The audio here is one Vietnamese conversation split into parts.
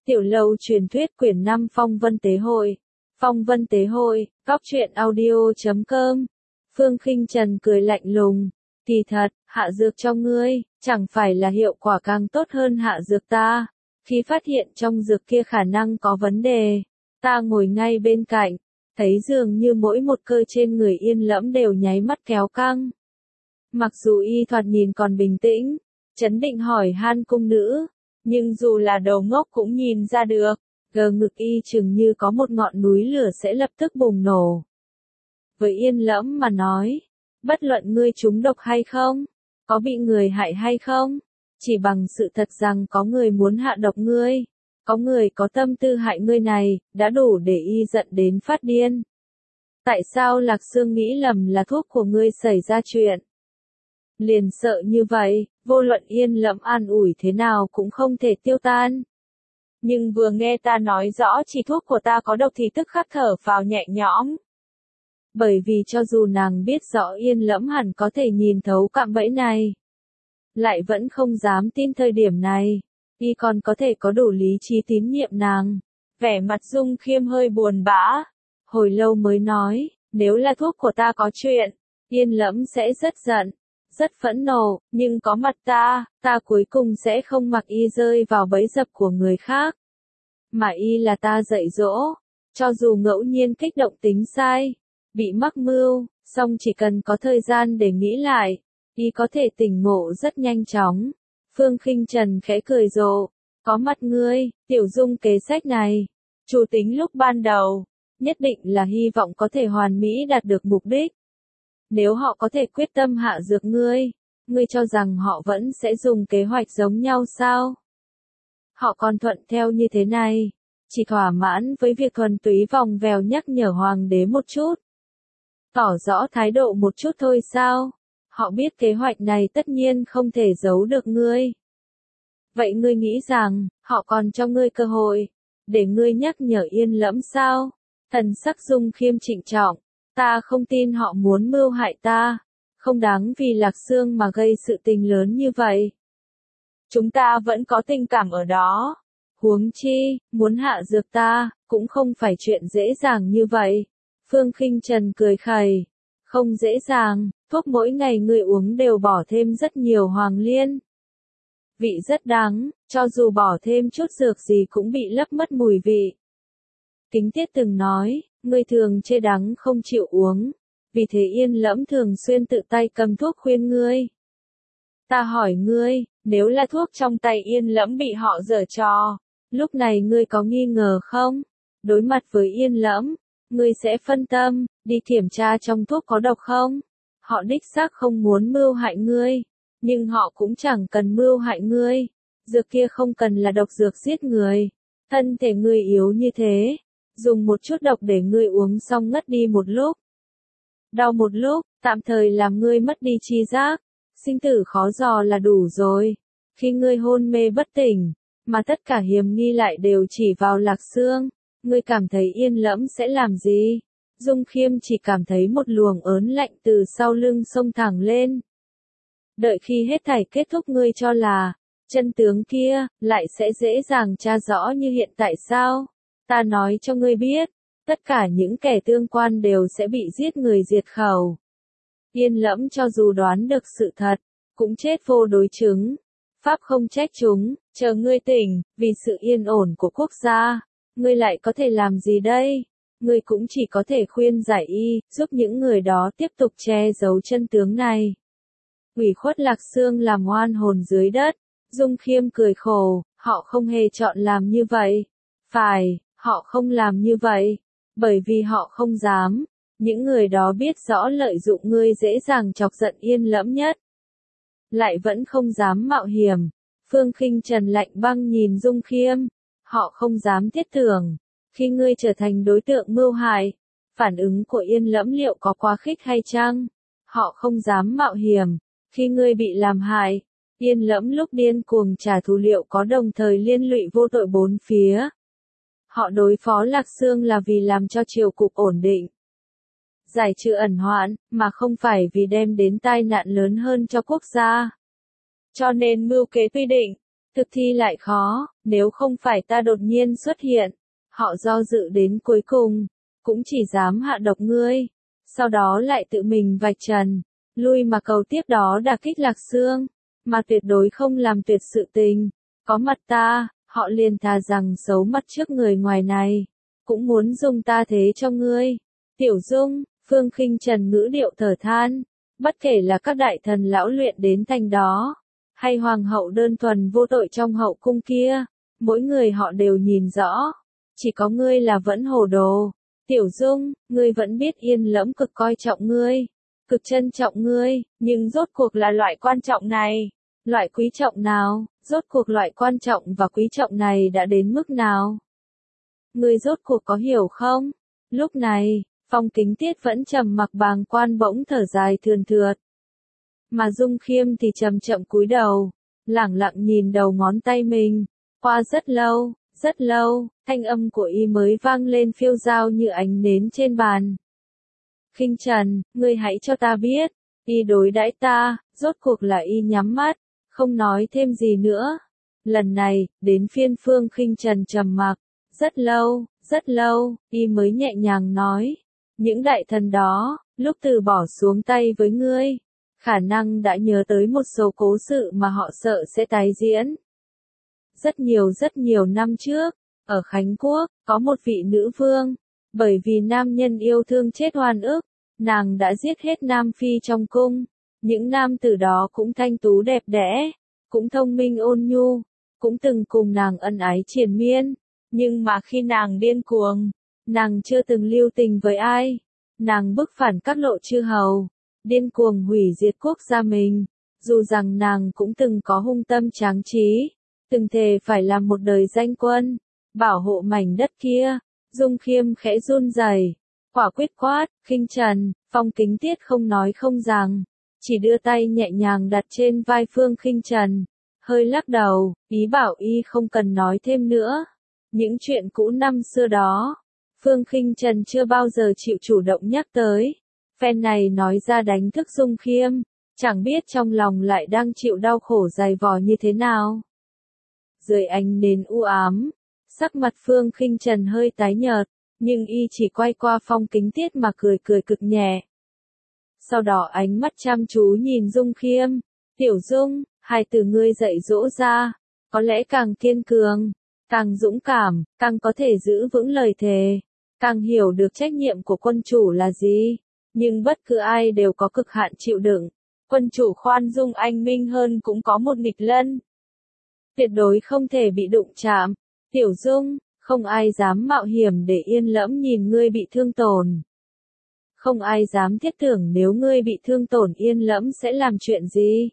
Tiểu Lâu truyền thuyết quyển 5 Phong Vân Tế Hội. Phong Vân Tế Hội, góc truyện audio.com. Phương Khinh Trần cười lạnh lùng. Kỳ thật, hạ dược cho ngươi, chẳng phải là hiệu quả càng tốt hơn hạ dược ta. Khi phát hiện trong dược kia khả năng có vấn đề, ta ngồi ngay bên cạnh, thấy dường như mỗi một cơ trên người Yên Lẫm đều nháy mắt kéo căng. Mặc dù y thoạt nhìn còn bình tĩnh, trấn định hỏi han cung nữ, nhưng dù là đầu ngốc cũng nhìn ra được, gờ ngực y chừng như có một ngọn núi lửa sẽ lập tức bùng nổ. Với Yên Lẫm mà nói, bất luận ngươi trúng độc hay không, có bị người hại hay không, chỉ bằng sự thật rằng có người muốn hạ độc ngươi, có người có tâm tư hại ngươi này, đã đủ để y giận đến phát điên. Tại sao Lạc Sương nghĩ lầm là thuốc của ngươi xảy ra chuyện? Liền sợ như vậy, vô luận Yên Lẫm an ủi thế nào cũng không thể tiêu tan. Nhưng vừa nghe ta nói rõ chỉ thuốc của ta có độc thì tức khắc thở phào nhẹ nhõm. Bởi vì cho dù nàng biết rõ Yên Lẫm hẳn có thể nhìn thấu cạm bẫy này, lại vẫn không dám tin thời điểm này, y còn có thể có đủ lý trí tín nhiệm nàng. Vẻ mặt Dung Khiêm hơi buồn bã, hồi lâu mới nói, nếu là thuốc của ta có chuyện, Yên Lẫm sẽ rất giận, rất phẫn nộ, nhưng có mặt ta cuối cùng sẽ không mặc y rơi vào bẫy dập của người khác. Mà y là ta dạy dỗ, cho dù ngẫu nhiên kích động tính sai, bị mắc mưu, song chỉ cần có thời gian để nghĩ lại, y có thể tỉnh ngộ rất nhanh chóng. Phương Khinh Trần khẽ cười rộ, có mặt ngươi, Tiểu Dung kế sách này, chủ tính lúc ban đầu, nhất định là hy vọng có thể hoàn mỹ đạt được mục đích. Nếu họ có thể quyết tâm hạ dược ngươi cho rằng họ vẫn sẽ dùng kế hoạch giống nhau sao? Họ còn thuận theo như thế này, chỉ thỏa mãn với việc thuần túy vòng vèo nhắc nhở hoàng đế một chút, tỏ rõ thái độ một chút thôi sao? Họ biết kế hoạch này tất nhiên không thể giấu được ngươi. Vậy ngươi nghĩ rằng, họ còn cho ngươi cơ hội, để ngươi nhắc nhở Yên Lẫm sao? Thần sắc Dung Khiêm trịnh trọng, ta không tin họ muốn mưu hại ta, không đáng vì Lạc Sương mà gây sự tình lớn như vậy. Chúng ta vẫn có tình cảm ở đó. Huống chi, muốn hạ dược ta, cũng không phải chuyện dễ dàng như vậy. Phương Khinh Trần cười khẩy, không dễ dàng, thuốc mỗi ngày ngươi uống đều bỏ thêm rất nhiều hoàng liên. Vị rất đắng, cho dù bỏ thêm chút dược gì cũng bị lấp mất mùi vị. Kính Tiết từng nói, ngươi thường chê đắng không chịu uống, vì thế Yên Lẫm thường xuyên tự tay cầm thuốc khuyên ngươi. Ta hỏi ngươi, nếu là thuốc trong tay Yên Lẫm bị họ giở trò, lúc này ngươi có nghi ngờ không? Đối mặt với Yên Lẫm, ngươi sẽ phân tâm, đi kiểm tra trong thuốc có độc không? Họ đích xác không muốn mưu hại ngươi, nhưng họ cũng chẳng cần mưu hại ngươi. Dược kia không cần là độc dược giết người. Thân thể ngươi yếu như thế, dùng một chút độc để ngươi uống xong ngất đi một lúc. Đau một lúc, tạm thời làm ngươi mất đi tri giác, sinh tử khó dò là đủ rồi. Khi ngươi hôn mê bất tỉnh, mà tất cả hiểm nghi lại đều chỉ vào Lạc Sương, ngươi cảm thấy Yên Lẫm sẽ làm gì? Dung Khiêm chỉ cảm thấy một luồng ớn lạnh từ sau lưng xông thẳng lên. Đợi khi hết thảy kết thúc ngươi cho là, chân tướng kia, lại sẽ dễ dàng tra rõ như hiện tại sao? Ta nói cho ngươi biết, tất cả những kẻ tương quan đều sẽ bị giết người diệt khẩu. Yên Lẫm cho dù đoán được sự thật, cũng chết vô đối chứng. Pháp không trách chúng, chờ ngươi tỉnh, vì sự yên ổn của quốc gia, ngươi lại có thể làm gì đây? Ngươi cũng chỉ có thể khuyên giải y, giúp những người đó tiếp tục che giấu chân tướng này. Ủy khuất Lạc Sương làm oan hồn dưới đất, Dung Khiêm cười khổ, họ không hề chọn làm như vậy. Phải, họ không làm như vậy, bởi vì họ không dám. Những người đó biết rõ lợi dụng ngươi dễ dàng chọc giận Yên Lẫm nhất, lại vẫn không dám mạo hiểm. Phương Khinh Trần lạnh băng nhìn Dung Khiêm, họ không dám thiết tưởng, khi ngươi trở thành đối tượng mưu hại, phản ứng của Yên Lẫm liệu có quá khích hay chăng? Họ không dám mạo hiểm, khi ngươi bị làm hại, Yên Lẫm lúc điên cuồng trả thù liệu có đồng thời liên lụy vô tội bốn phía. Họ đối phó Lạc Sương là vì làm cho triều cục ổn định, giải trừ ẩn hoạn, mà không phải vì đem đến tai nạn lớn hơn cho quốc gia. Cho nên mưu kế tuy định, thực thi lại khó, nếu không phải ta đột nhiên xuất hiện, họ do dự đến cuối cùng, cũng chỉ dám hạ độc ngươi, sau đó lại tự mình vạch trần, lui mà cầu tiếp đó đả kích Lạc Xương, mà tuyệt đối không làm tuyệt sự tình, có mặt ta, họ liền thà rằng xấu mặt trước người ngoài này, cũng muốn dùng ta thế cho ngươi. Tiểu Dung, Phương Khinh Trần ngữ điệu thở than, bất kể là các đại thần lão luyện đến thành đó, hay hoàng hậu đơn thuần vô tội trong hậu cung kia, mỗi người họ đều nhìn rõ, chỉ có ngươi là vẫn hồ đồ. Tiểu Dung, ngươi vẫn biết Yên Lẫm cực coi trọng ngươi, cực trân trọng ngươi, nhưng rốt cuộc là loại quan trọng này, loại quý trọng nào, rốt cuộc loại quan trọng và quý trọng này đã đến mức nào? Ngươi rốt cuộc có hiểu không? Lúc này, Phong Kính Tiết vẫn trầm mặc bàng quan bỗng thở dài thườn thượt. Mà Dung Khiêm thì chậm chậm cúi đầu, lẳng lặng nhìn đầu ngón tay mình, qua rất lâu, thanh âm của y mới vang lên phiêu dao như ánh nến trên bàn. Khinh Trần, ngươi hãy cho ta biết, y đối đãi ta, rốt cuộc là y nhắm mắt, không nói thêm gì nữa. Lần này, đến phiên Phương Khinh Trần trầm mặc, rất lâu, y mới nhẹ nhàng nói, những đại thần đó, lúc từ bỏ xuống tay với ngươi, khả năng đã nhớ tới một số cố sự mà họ sợ sẽ tái diễn. Rất nhiều năm trước, ở Khánh Quốc, có một vị nữ vương, bởi vì nam nhân yêu thương chết oan ức, nàng đã giết hết nam phi trong cung. Những nam tử đó cũng thanh tú đẹp đẽ, cũng thông minh ôn nhu, cũng từng cùng nàng ân ái triền miên, nhưng mà khi nàng điên cuồng, nàng chưa từng lưu tình với ai, nàng bức phản các lộ chư hầu, điên cuồng hủy diệt quốc gia mình, dù rằng nàng cũng từng có hung tâm tráng trí, từng thề phải làm một đời danh quân, bảo hộ mảnh đất kia. Dung Khiêm khẽ run rẩy, quả quyết quát, Khinh Trần. Phong Kính Tiết không nói không rằng, chỉ đưa tay nhẹ nhàng đặt trên vai Phương Khinh Trần, hơi lắc đầu, ý bảo y không cần nói thêm nữa. Những chuyện cũ năm xưa đó, Phương Khinh Trần chưa bao giờ chịu chủ động nhắc tới. Phen này nói ra đánh thức Dung Khiêm, chẳng biết trong lòng lại đang chịu đau khổ dày vò như thế nào. Dưới ánh nến u ám, sắc mặt Phương Khinh Trần hơi tái nhợt, nhưng y chỉ quay qua Phong Kính Tiết mà cười cực nhẹ. Sau đó ánh mắt chăm chú nhìn Dung Khiêm, Tiểu Dung, hai từ ngươi dạy dỗ ra, có lẽ càng kiên cường, càng dũng cảm, càng có thể giữ vững lời thề, càng hiểu được trách nhiệm của quân chủ là gì. Nhưng bất cứ ai đều có cực hạn chịu đựng. Quân chủ khoan dung anh minh hơn cũng có một nghịch lân. Tuyệt đối không thể bị đụng chạm. Tiểu Dung, không ai dám mạo hiểm để Yên Lẫm nhìn ngươi bị thương tổn. Không ai dám thiết tưởng nếu ngươi bị thương tổn Yên Lẫm sẽ làm chuyện gì.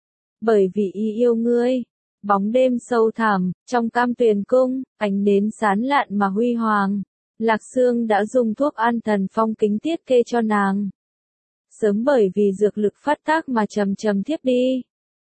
Bởi vì y yêu ngươi. Bóng đêm sâu thẳm, trong Cam Tuyền Cung, ánh nến sáng lạn mà huy hoàng. Lạc Xương đã dùng thuốc an thần Phong Kính Tiết kê cho nàng. Sớm bởi vì dược lực phát tác mà chậm thiếp đi.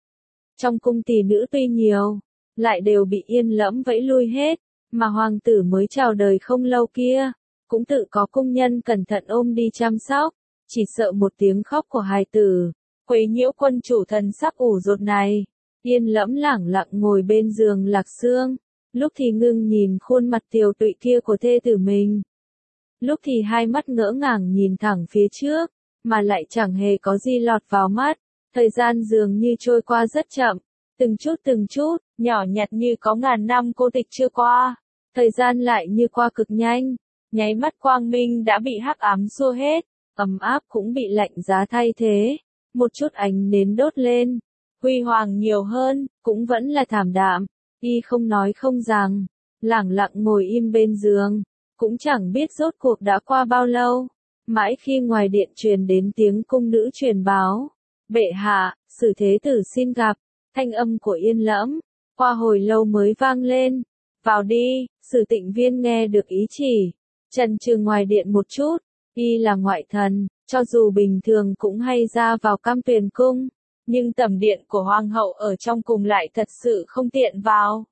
Trong cung tỷ nữ tuy nhiều, lại đều bị Yên Lẫm vẫy lui hết, mà hoàng tử mới chào đời không lâu kia, cũng tự có cung nhân cẩn thận ôm đi chăm sóc, chỉ sợ một tiếng khóc của hài tử, quấy nhiễu quân chủ thần sắp ủ rột này. Yên Lẫm lẳng lặng ngồi bên giường Lạc Xương, lúc thì ngưng nhìn khuôn mặt tiều tụy kia của thê tử mình. Lúc thì hai mắt ngỡ ngàng nhìn thẳng phía trước, mà lại chẳng hề có gì lọt vào mắt, thời gian dường như trôi qua rất chậm, từng chút, nhỏ nhặt như có ngàn năm cô tịch chưa qua, thời gian lại như qua cực nhanh, nháy mắt quang minh đã bị hắc ám xua hết, ấm áp cũng bị lạnh giá thay thế, một chút ánh nến đốt lên. Huy hoàng nhiều hơn, cũng vẫn là thảm đạm, y không nói không rằng, lẳng lặng ngồi im bên giường, cũng chẳng biết rốt cuộc đã qua bao lâu, mãi khi ngoài điện truyền đến tiếng cung nữ truyền báo, bệ hạ, Sử Thế Tử xin gặp, thanh âm của Yên Lẫm, qua hồi lâu mới vang lên, vào đi. Sử Tịnh Viên nghe được ý chỉ, chần chừ ngoài điện một chút, y là ngoại thần, cho dù bình thường cũng hay ra vào Cam Tuyền Cung. Nhưng tẩm điện của hoàng hậu ở trong cùng lại thật sự không tiện vào.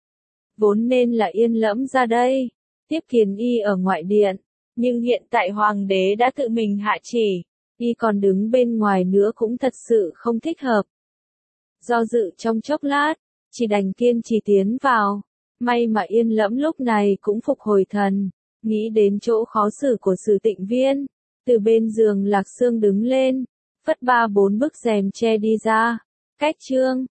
Vốn nên là Yên Lẫm ra đây, tiếp kiến y ở ngoại điện, nhưng hiện tại hoàng đế đã tự mình hạ chỉ, y còn đứng bên ngoài nữa cũng thật sự không thích hợp. Do dự trong chốc lát, chỉ đành kiên trì tiến vào, May mà Yên Lẫm lúc này cũng phục hồi thần, nghĩ đến chỗ khó xử của Sử Tịnh Viên. Từ bên giường Lạc Sương đứng lên, phất 3-4 bức rèm che đi ra. Cách chương